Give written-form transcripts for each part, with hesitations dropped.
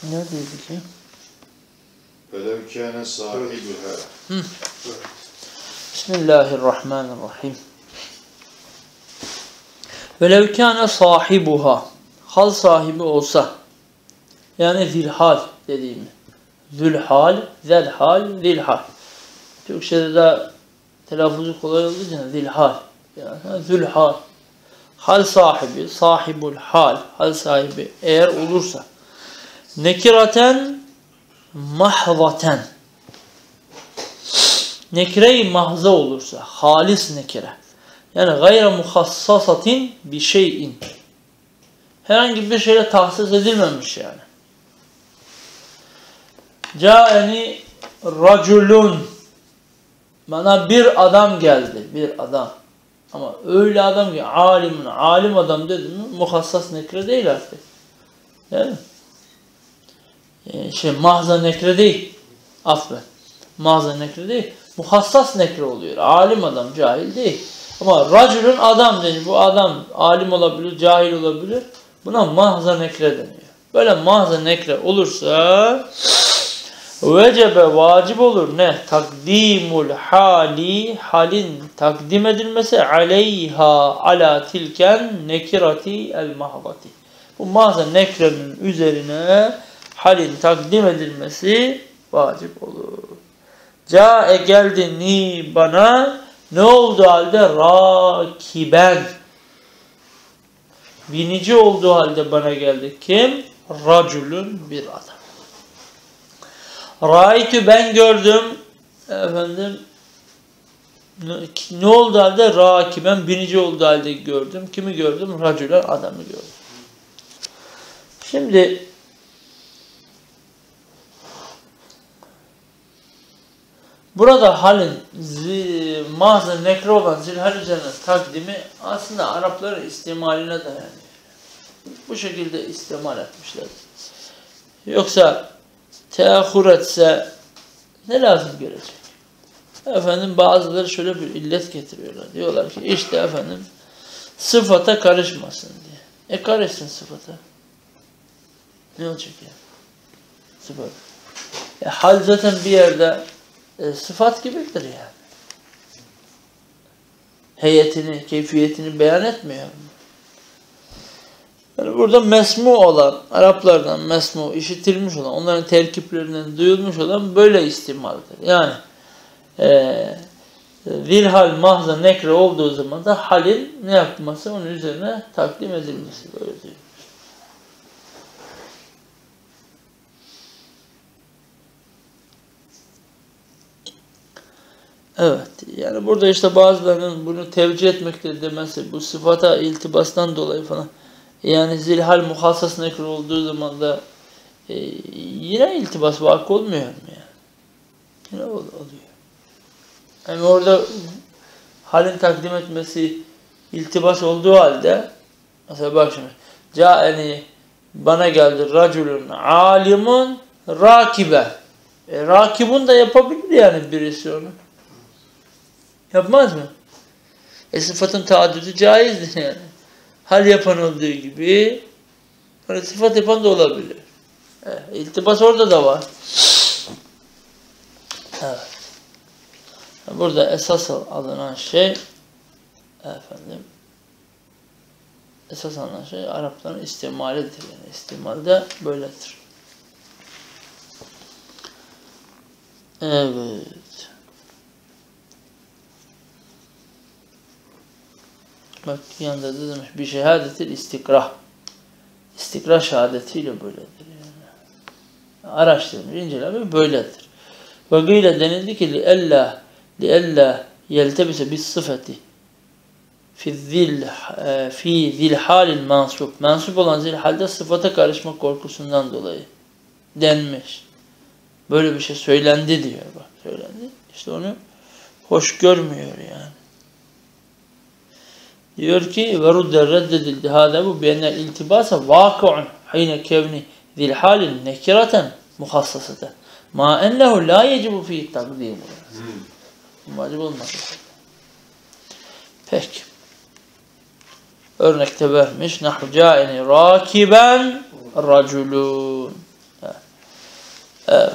Neredeydi ki? Velev kâne sahibuha. Bismillahirrahmanirrahim. Velev kâne sahibuha. Hal sahibi olsa. Yani zilhal dediğimiz. Zülhal, zelhal, zilhal. Türkçe'de de telaffuzu kolay olduğu için zilhal. Yani zülhal. Hal sahibi, sahibul hal, hal sahibi eğer olursa. Nekiraten mahzaten. Nekire-i mahza olursa, halis nekire. Yani gayre muhassasatin bir şeyin. Herhangi bir şeyle tahsis edilmemiş yani. Câeni raculun. Bana bir adam geldi, bir adam. Ama öyle adam ki alim adam dedim mi muhassas nekre değil artık. Değil mi? Mahza nekre değil. Affen. Mahza nekre değil. Muhassas nekre oluyor. Alim adam, cahil değil. Ama raculun adam deniyor. Bu adam alim olabilir, cahil olabilir. Buna mahza nekre deniyor. Böyle mahza nekre olursa vecebe vacip olur ne? Takdimul hali, halin takdim edilmesi aleyha ala tilken nekirati el mahzati. Bu mahza nekrenin üzerine halin takdim edilmesi vacip olur. Câe geldi ni bana ne oldu halde? Rakiben. Binici olduğu halde bana geldi. Kim? Raculun bir adam. Ra'aytü ben gördüm. Efendim ne oldu halde? Rakiben binici olduğu halde gördüm. Kimi gördüm? Raculen adamı gördüm. Şimdi burada halin mahza nekre olan zilhal üzerine takdimi aslında Arapların istimaline dayanıyor. Bu şekilde istimal etmişler. Yoksa teahhür etse ne lazım gelecek? Efendim bazıları şöyle bir illet getiriyorlar. Diyorlar ki işte efendim sıfata karışmasın diye. Karışsın sıfata. Ne olacak ya? Sıfat. Hal zaten bir yerde sıfat gibidir yani. Heyetini, keyfiyetini beyan etmiyor. Yani burada mesmu olan, Araplardan mesmu, işitilmiş olan, onların terkiplerinden duyulmuş olan böyle istimaldir. Yani zilhal mahza nekre olduğu zaman da halin ne yapması? Onun üzerine takdim edilmesi. Böyle diyor. Evet. Yani burada işte bazılarının bunu tevcih etmekte demesi, bu sıfata iltibastan dolayı falan. Yani zilhal muhassas nekre olduğu zaman da yine iltibas vakı olmuyor mu yani? Yine oluyor. Yani orada halin takdim etmesi iltibas olduğu halde mesela bak şimdi câeni bana geldi raculun alimun rakibe. Rakibun da yapabilir yani birisi onu. Yapmaz mı? Sıfatın taaddüdü caizdir yani. Hal yapan olduğu gibi sıfat yapan da olabilir. İltibas orada da var. Evet. Burada esas alınan şey efendim esas alınan şey Arapların istimalidir. Yani istimalde böyledir. Evet. Bak yanında da demiş bir şehadetil istikrah. İstikrah şehadetiyle böyledir yani. Araştırmış, inceleme böyledir. Ve gıyle denildi ki liella yeltebise bis sıfati fi zilhalil mansub. Mansub olan zilhalde sıfata karışma korkusundan dolayı denmiş. Böyle bir şey söylendi diyor bak. Söylendi. İşte onu hoş görmüyor yani. Diyor ki ve rudde reddedildi. Hâdâ bu beynel iltibâsa vâkı'un hîne kevni zilhalin nekiraten muhassaseten. Ma ennehu la yecibu fî takdîmu. Vacip olmaz. Peki. Örnekte vermiş. Nahru câeni râkiben raculun. Evet.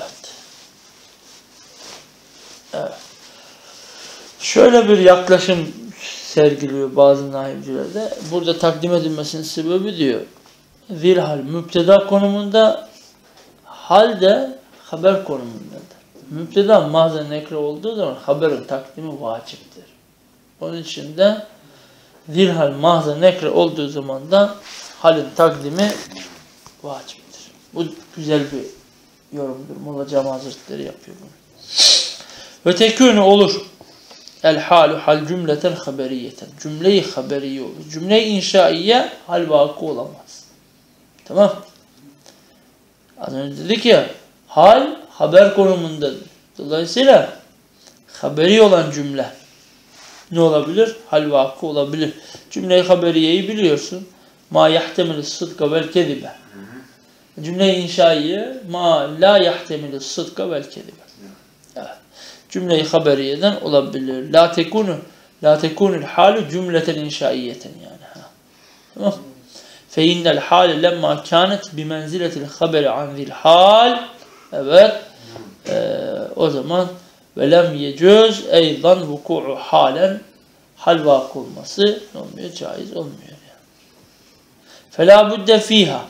Evet. Şöyle bir yaklaşım sergiliyor bazı nahivcilerde. Burada takdim edilmesinin sebebi diyor. Zilhal müpteda konumunda, halde haber konumundadır. Müpteda mahzen nekre olduğu zaman haberin takdimi vaciptir. Onun için de zilhal mahzen nekre olduğu zaman da halin takdimi vaciptir. Bu güzel bir yorumdur. Molla Cami Hazretleri yapıyor bunu. Ve tekûnü olur. El halu hal cümleten haberiyeten. Cümle-i haberiye olur. Cümle-i inşaiye hal vakı olamaz. Tamam. Az önce dedik ya, hal haber konumundadır. Dolayısıyla haberi olan cümle ne olabilir? Hal vakı olabilir. Cümle-i haberiyeyi biliyorsun. Ma yahtemil sıdka vel kedibe. Cümle-i inşaiye ma la yahtemil sıdka vel kedibe. Evet. Cümle-i haberiyeden olabilir. La tekunul halu cümleten inşaiyeten yani. Tamam. Fe innel hale lemma kânet bimenziletil haberi an zil hal. Evet. O zaman ve lem yecüz eydan vuku'u halen, hal vakı olması ne olmuyor? Caiz olmuyor yani. Felâ budde fîhâ.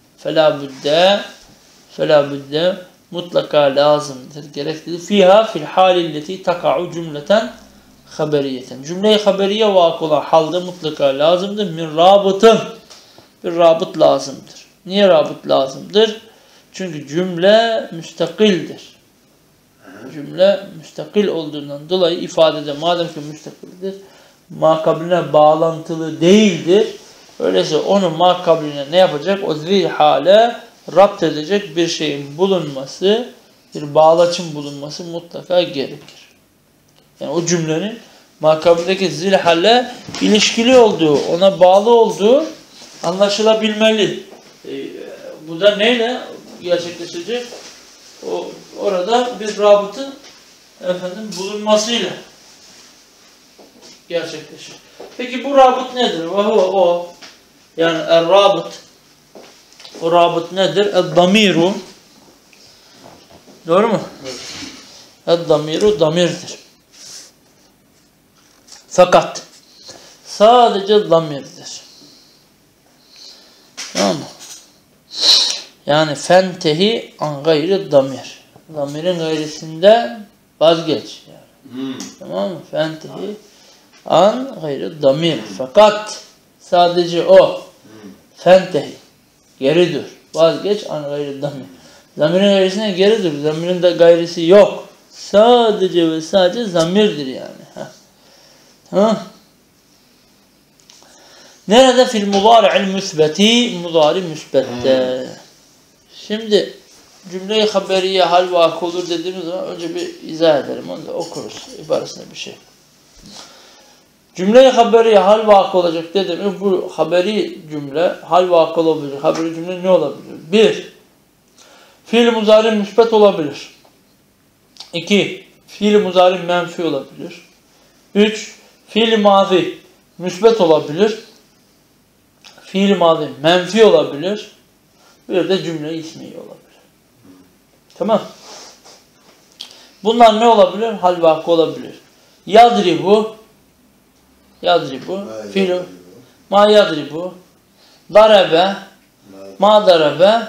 Felâ budde mutlaka lazımdır, gereklidir. Fîhâ fil hâlilleti taka'u cümleten haberiyeten. Cümle-i haberiye vakı olan halde mutlaka lazımdır. Min rabıtın. Bir rabıt lazımdır. Niye rabıt lazımdır? Çünkü cümle müstakildir. Cümle müstakil olduğundan dolayı ifadede madem ki müstakildir, makabline bağlantılı değildir. Öyleyse onu makabline ne yapacak? O zil hale rapt edecek bir şeyin bulunması, bir bağlaçın bulunması mutlaka gerekir. Yani o cümlenin makabindeki zil hale ilişkili olduğu, ona bağlı olduğu anlaşılabilmeli. Bu da neyle gerçekleşecek? Orada bir rabıtın bulunmasıyla gerçekleşir. Peki bu rabıt nedir? O yani el-rabıt, o rabıt nedir? El-damiru, doğru mu? Evet. El-damiru damirdir. Fakat sadece damirdir. Tamam mı? Yani fentehi an gayri damir. Damirin gayrisinden vazgeç. Yani. Tamam mı? Fentehi an gayri damir. Fakat sadece o. Fentehi. Geri dur. Vazgeç an gayri damir. Damirin gayrisinden geri dur. Damirin de gayrisi yok. Sadece ve sadece zamirdir yani. Tamam. Nerede? Fil mudari'il müsbeti, mudari müsbette. Şimdi cümle-i haberiye hal vakı olur dediğimiz zaman önce bir izah edelim. Onu da okuruz. İbaresinde bir şey. Cümle-i haberiye hal vakı olacak dediğimiz bu haberi cümle hal vakı olabilir. Haberi cümle ne olabilir? 1. Fiil muzari müsbet olabilir. 2. Fiil muzari menfi olabilir. 3. Fiil mazi müsbet olabilir. Fiil mazi menfi olabilir. Bir de cümle ismi olabilir. Tamam. Bunlar ne olabilir? Hal vakı olabilir. Yadribu fiil ma yadribu darebe ma darebe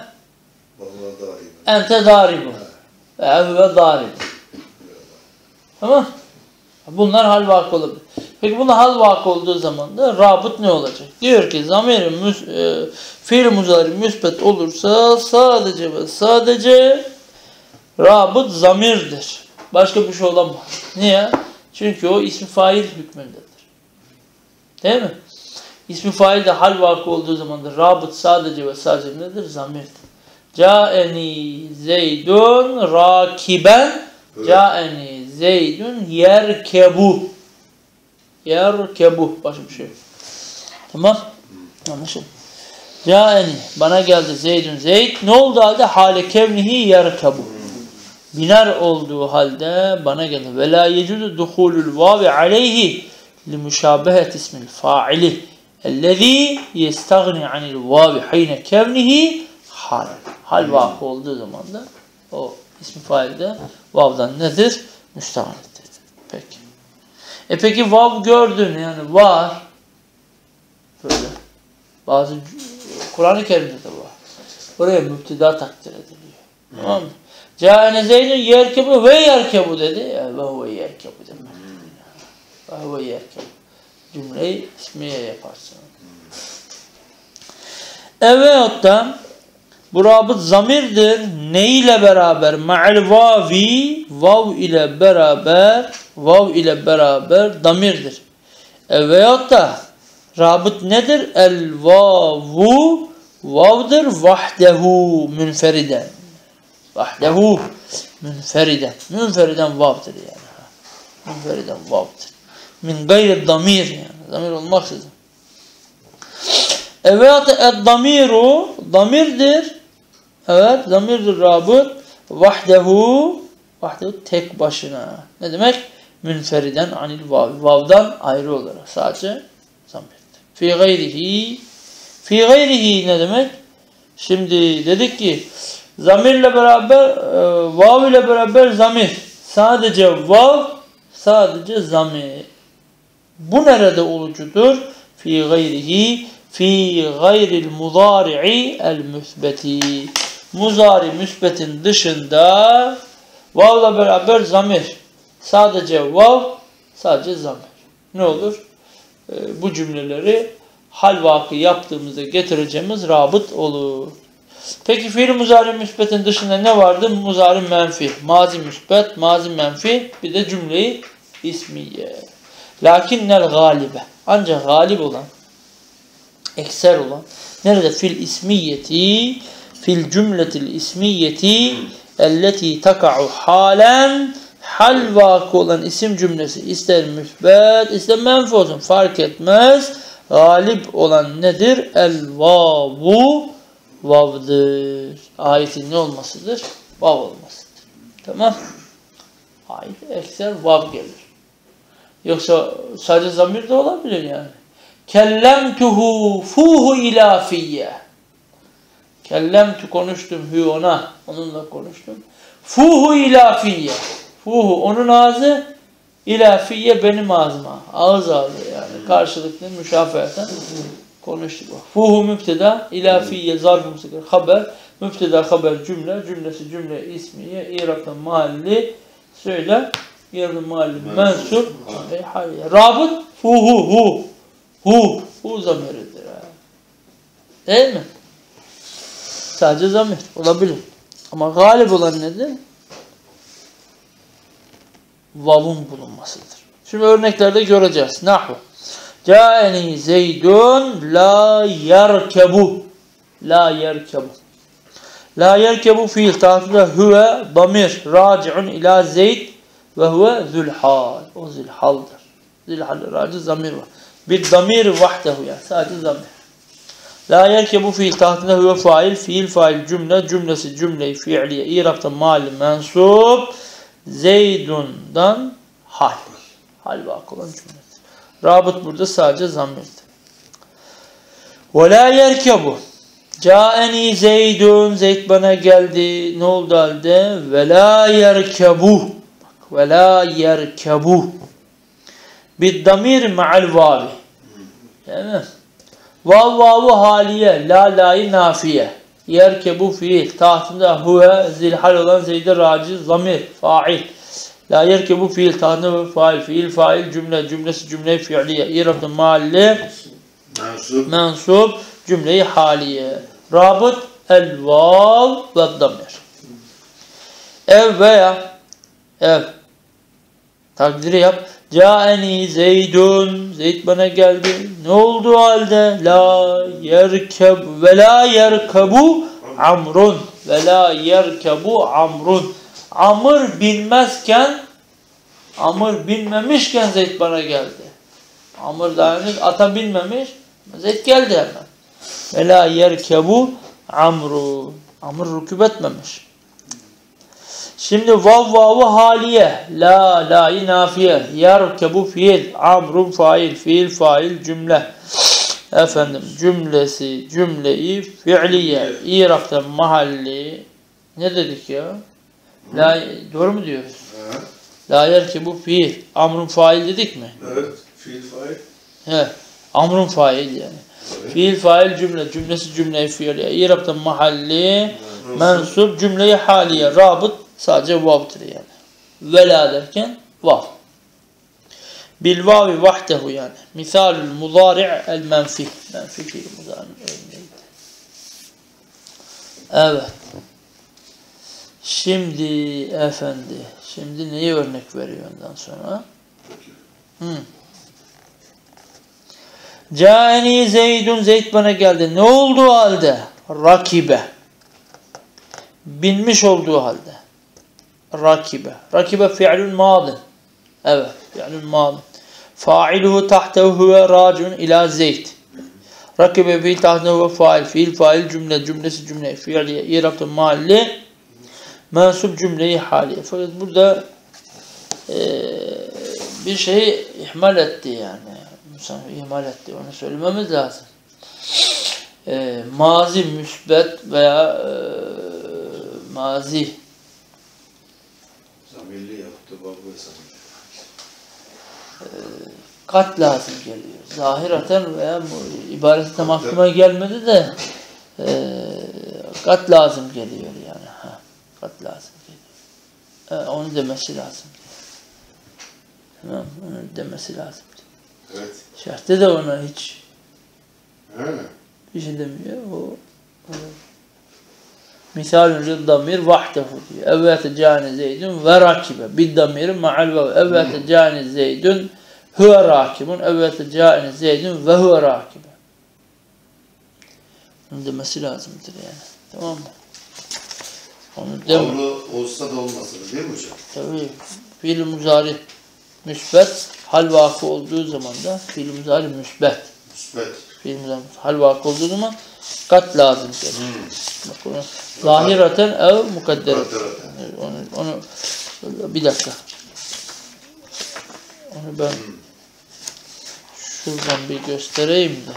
ente daribu ve daribu. Tamam. Bunlar hal vakı olabilir. Peki bunlar hal vakı olduğu zaman da rabıt ne olacak? Diyor ki zamir-i fiil muzari müsbet olursa sadece ve sadece rabıt zamirdir. Başka bir şey olamaz. Niye? Çünkü o ismi fail hükmündedir. Değil mi? İsmi fail de hal vakı olduğu zaman da rabıt sadece ve sadece nedir? Zamirdir. Câeni zeydun rakiben câeni zeydun yerkebu. Yerkebu. Başka bir şey yok. Tamam. Anlaşıldı. Câeni. Bana geldi Zeydun. Zeyd ne oldu halde? Hale kevnihi yerkebu. Biner olduğu halde bana geldi. Ve la yecudu duhulul vavi aleyhi li müşabehet ismil fa'ili ellezî yestagni anil vavi hayne kevnihi hal. Hal vakı olduğu zaman da o İsmi fail de vav'dan nedir? Müstehanettir. Peki. Peki vav gördün yani var. Böyle. Bazı Kur'an-ı Kerim'de de var. Buraya müpteda takdir ediliyor. Tamam mı? Câne Zeydun yerkebu ve yerkebu dedi. Ve huve yerkebu demek. Ve huve yerkebu. Cümleyi ismiye yaparsın. Evet da bu rabıt zamirdir. Ne ile beraber? Ma'al vavi, vav ile beraber damirdir. Veyahut da rabıt nedir? El vavu, vavdır vahdehu münferiden. Vahdehu münferiden. Münferiden vavdır yani. Münferiden vavdır. Min gayri damir yani. Damir olmaksızın. Evet, damiru damirdir. Evet, damirdir rabıt. Vahdehu tek başına. Ne demek? Münferiden anil vav. Vav'dan ayrı olarak. Sadece zamirdir. Fi gayrihi ne demek? Şimdi dedik ki zamirle beraber vav ile beraber zamir. Sadece vav, sadece zamir. Bu nerede olucudur? Fi gayrihi fi gayril muzari'i el müsbeti. Muzari müsbetin dışında vav'la beraber zamir. Sadece vav, sadece zamir. Ne olur? Bu cümleleri hal vakı yaptığımızda getireceğimiz rabıt olur. Peki fiil muzari müsbetin dışında ne vardı? Muzari menfi, mazi müsbet, mazi menfi, bir de cümleyi ismiye. Lakinnel galibe. Ancak galip olan, ekser olan, nerede? Fil ismiyeti, fil cümletil ismiyeti, elleti taka'u halen, hal vakı olan isim cümlesi ister müsbet, ister menfi olsun, fark etmez. Galip olan nedir? El vavu, vav'dır. Ayetin ne olmasıdır? Vav olmasıdır. Tamam. Ayet ekser vav gelir. Yoksa sadece zamir de olabilir yani. Kellemtuhu fuhu ilafiyye. Kellemtu konuştum hü ona. Onunla konuştum. Fuhu ilafiyye. Fuhu onun ağzı, ilafiyye benim ağzıma. Ağız ağzı yani. Karşılıklı müşafeheten konuştuk. Fuhu mübteda, ilafiyye zarf-ı müstakir haber. Mübteda haber cümle. Cümlesi cümle ismiye. İrab'dan mahalli. Söyle. İrab'dan mahalli mensup. Rabıt fuhu hu. Hu zamiridir. Değil mi? Sadece zamir olabilir. Ama galip olan nedir? Vav'un bulunmasıdır. Şimdi örneklerde göreceğiz. Nahvu. Câeni Zeydun la yerkebu. La yerkebu. La yerkebu fiil tahtında huve damir raci'un ila Zeyd ve huve zülhal. O zülhaldır. Zülhal raci zamir var. Bir damir vahdehu yani. Sadece zamir. La yerkebu fiil tahtında huve fail. Fiil fail cümle. Cümlesi cümle-i fiiliye. İrab'da mali mensup. Zeydun'dan hal. Hal vakı olan cümledir. Rabıt burada sadece zamirdir. Ve la yerkebu. Câeni Zeydun. Zeyd bana geldi. Ne oldu halde? Ve la yerkebu. Ve la yerkebu. Biddamir ma'al vavi. Değil mi? Vav vavu haliye. La la'yı nafiye. Yerkebu fiil. Tahtında huve zilhal olan Zeyd'e raci zamir. Fail. La yerkebu fiil. Tahtında fail. Fiil fail cümle. Cümlesi cümle fiiliye. İrab'da mahalli. Mensup. Cümleyi haliye. Rabıt el vav ve damir. Ev veya ev. Takdiri yap. Câeni Zeydun. Zeyd bana geldi. Ne oldu halde? La yerkeb ve la yerkebu amrun. Ve la yerkebu amrun. Amr binmezken, Amr binmemişken Zeyd bana geldi. Amr daha henüz ata binmemiş. Zeyd geldi hemen. Ve la yerkebu amrun. Amr rükûb etmemiş. Şimdi vav vavu haliye. La la'yı nafiye. Yerkebu fiil. Amrun fail. Fiil fail cümle. Efendim cümlesi cümleyi fiiliye. İrab'da mahalli. Ne dedik ya? La, doğru mu diyoruz? Evet. La yerkebu fiil. Amrun fail dedik mi? Evet. Fiil fail. He. Amrun fail yani. Tabii. Fiil fail cümle. Cümlesi cümle-i fiiliye. İrab'da mahalli, mensup, cümle-i haliye. Rabıt sadece vav'tır yani. Vela derken vav. Bil vavi vahdehu yani. Misalül muzari' el menfi. Menfi fiil muzari'nin örneğiydi. Evet. Şimdi efendi. Şimdi neyi örnek veriyor ondan sonra? Câni Zeydun, Zeyd bana geldi. Ne olduğu halde? Rakibe. Binmiş olduğu halde. Rakibe. Rakibe fi'lun madin. Evet, fi'lun madin. Fa'iluhu tahtehu huve racun ila Zeyd. Rakibe fi'l tahtehu huve fa'il. Fi'l fa'il cümle. Cümlesi cümle. Fi'liye. İrab'da mahalli. Mensup cümleyi haliye. Fakat burada bir şeyi ihmal etti yani. Musannif ihmal etti. Onu söylememiz lazım. Mazi müsbet veya mazi Zamirli yaptı babu zamir. kat lazım geliyor. Zahiraten veya ibareti tam aklıma gelmedi de kat lazım geliyor yani. Ha, kat lazım geliyor. Onu demesi lazım. Tamam, onu demesi lazım. Evet. Şerhte de ona hiç Öyle. bir şey demiyor. O misalun lid-damir vahdehu diyor. Evvete câne Zeydun ve rakibe. Bid-damir ma'al vav. Evvete câne Zeydun huve rakibun. Evvete câne Zeydun ve huve rakibe. Onu demesi lazımdır yani. Tamam mı? Onu deme. Avlu olsa da olmasın değil mi hocam? Tabii. Fiil-i muzari müsbet. Hal vakı olduğu zaman da fiil-i muzari müsbet. Müsbet. Fiil-i muzari hal vakı olduğu zaman kat lazım gelir. Zahiraten ev mukaddereten. Onu bir dakika. Onu ben şuradan bir göstereyim de.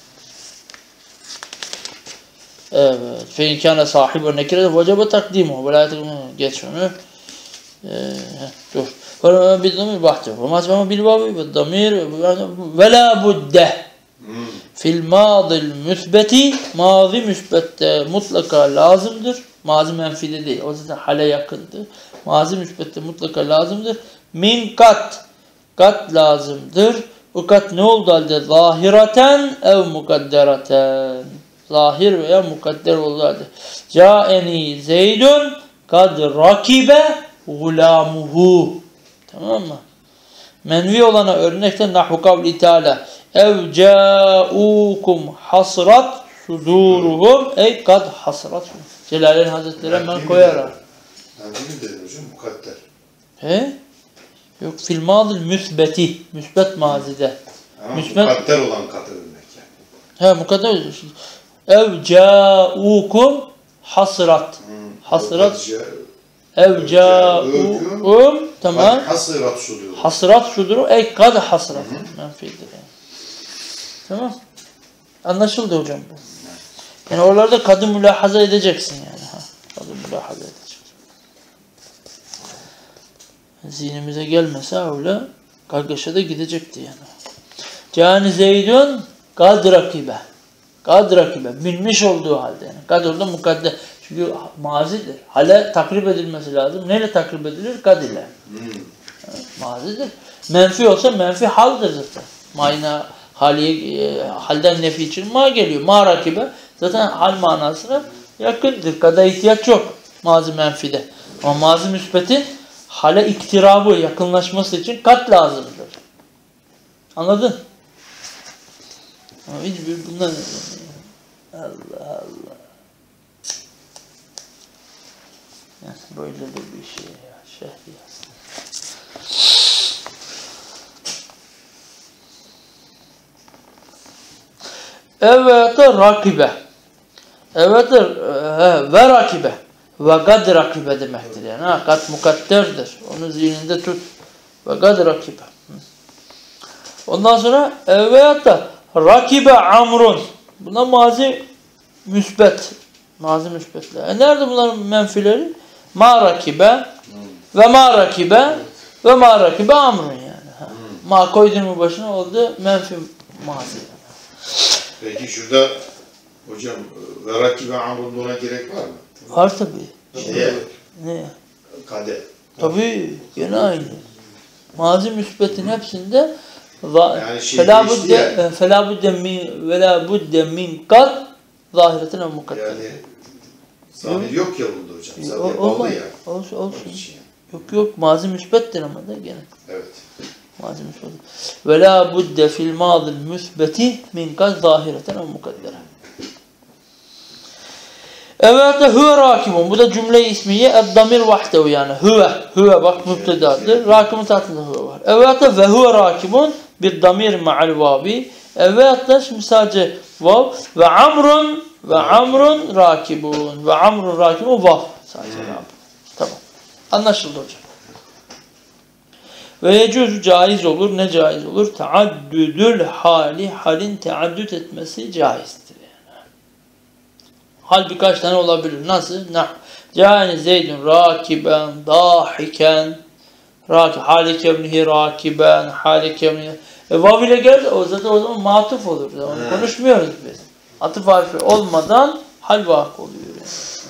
Evet. Fe inkâne sahibi nekire vecebe takdimuhu. Geç onu. Dur. Bir damir bahtı. Ama bil vavi ve damir ve la budde. Fil madil müsbeti, mazi müsbette mutlaka lazımdır. Mazi menfide değil. O zaten hale yakındı. Mazi müsbette mutlaka lazımdır. Min kat. Kat lazımdır. O kat ne oldu halde? Zahiraten ev mukaddereten. Zahir veya mukadder oldu halde. Câeni Zeydun kad rakibe gulamuhu. Tamam mı? Menvi olana örnekten nahu kavli teala ev câûkum hasrat suduruhum ey kad hasrat. Celaleyn Hazretleri hemen koyarak. Ben değil dedim hocam mukadder. He? Yok fil madil müsbeti. Müsbet mazide. Ama Müsbet. mukadder olan katı örnek yani. He mukadder. Ev câûkum hasrat. Hasrat. Ev câûkum. Tamam. Hasrat sudurum. Hasrat sudurum ey kad hasrat. Menfidir yani. Tamam. Anlaşıldı hocam bu. Yani oralarda kadın mülahaza edeceksin yani. Ha. Kadın mülahaza edeceksin. Zihnimize gelmese öyle kargaşa da gidecekti yani. Câni Zeydun kad rakibe. Kad rakibe. Binmiş olduğu halde yani. Kad orada mukadder. Çünkü mazidir. Hale takrib edilmesi lazım. Neyle takrib edilir? Kad ile. Mazidir. Menfi olsa menfi haldır zaten. Mayna haliye, halden nefi için ma geliyor. Ma rakibe. Zaten hal manasına yakındır. Kada ihtiyaç yok mazi menfide. Ama mazi müsbetin hale iktirabı, yakınlaşması için kat lazımdır. Anladın? Ama hiçbir bundan Allah Allah. Yani böyle de bir şey ya. Şehriyat. Evet rakibe. Evet ve rakibe. Ve gad rakibe demektir yani. Ha, kat mukadderdir. Onu zihninde tut. Ve gad rakibe. Ondan sonra evet rakibe amrun. Buna mazi müsbet. Mazi müsbetler. Nerede bunların menfileri? ma rakibe ve ma rakibe ve ma rakibe amrun yani. Ma koydun mu başına oldu menfi mazi. Peki şurada hocam ve rakibe amrun ona gerek var mı? Var tabii. Şeye, Ne? kade. Tabii gene aynı. Mazi müsbetin hepsinde Yani şey değişti ya. فَلَا بُدَّ مِنْ قَدْ zahiretin ve mukadder. Yani zamir yok ya bunda hocam. Zamir Olmaz. oldu ya. Olsun. Onun için yani. Yok mazi müsbettir ama da gene. Evet. Mazi müsbet. وَلَا بُدَّ فِي الْمَاضِ الْمُثْبَةِ مِنْ قَدْ zahiretin ve mukadder. Evet de huve rakibun. Bu da cümle ismiye eddamir vahdehu yani. Huve bak mübtedadır. Rakibun tahtında huve var. Evet de ve huve rakibun bir damir ma'al vavi. Evet de şimdi sadece vav ve amrun rakibun. Ve amrun rakibun vav. Sadece vav. Tamam. Anlaşıldı hocam. Ve yecuzu caiz olur. Ne caiz olur? Taaddüdül hali. Halin teaddüt etmesi caizdir. Hal birkaç tane olabilir. Nasıl? Câni Zeydun rakiben, dahiken, halike ibnihi rakiben, halike ibnihi. Vav ile geldi, o zaman matuf olur. Onu konuşmuyoruz biz. Atıf harfi olmadan hal vakı oluyor. Yani.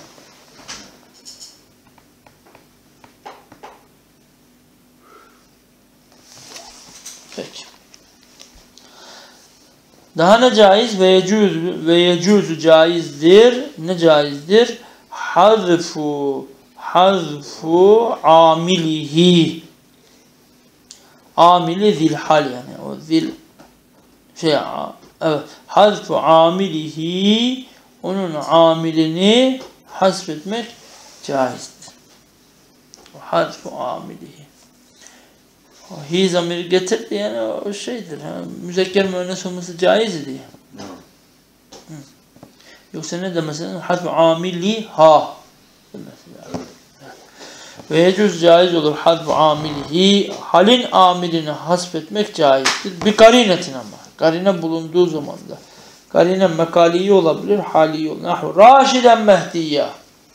Peki. Daha ne caiz? Ve yecuzu caizdir. Ne caizdir? Hazfu amilihi. Amili zilhal yani. O zil evet. Hazfu amilihi. Onun amilini hasfetmek caizdir. Hazfu amilihi. Hi zamiri getirdi yani o şeydir. Müzekker müennes olması caiz diye. Yoksa ne demesi? Hazfu amili ha demesi lazım. Ve yecüz caiz olur hazfu amilihi. Halin amilini hasfetmek caizdir. Bir karinetin ama. Karine bulunduğu zaman da. Karine mekaliyi olabilir, haliyi olabilir. Nahu raşiden mehdiyya.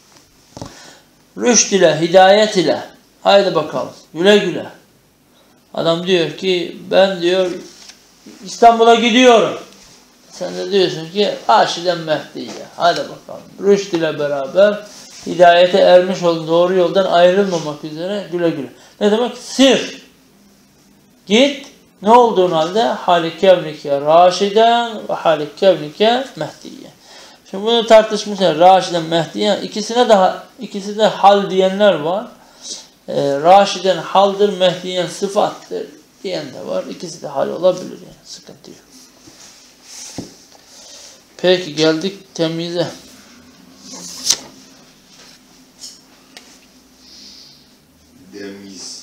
Rüşd ile, hidayet ile. Haydi bakalım. Güle güle. Adam diyor ki ben diyor İstanbul'a gidiyorum. Sen de diyorsun ki Raşiden Mehdi'ye. Hadi bakalım. Rüşd ile beraber hidayete ermiş olun. Doğru yoldan ayrılmamak üzere güle güle. Ne demek? Sir. Git. Ne olduğun halde halik kevnike Raşiden ve halik kevnike Mehdi'ye. Şimdi bunu tartışmışlar. Raşiden Mehdi'ye. İkisi de hal diyenler var. Raşiden haldır, Mehdiyen sıfattır diyen de var. İkisi de hal olabilir yani. Sıkıntı yok. Peki geldik temyize. Temiz.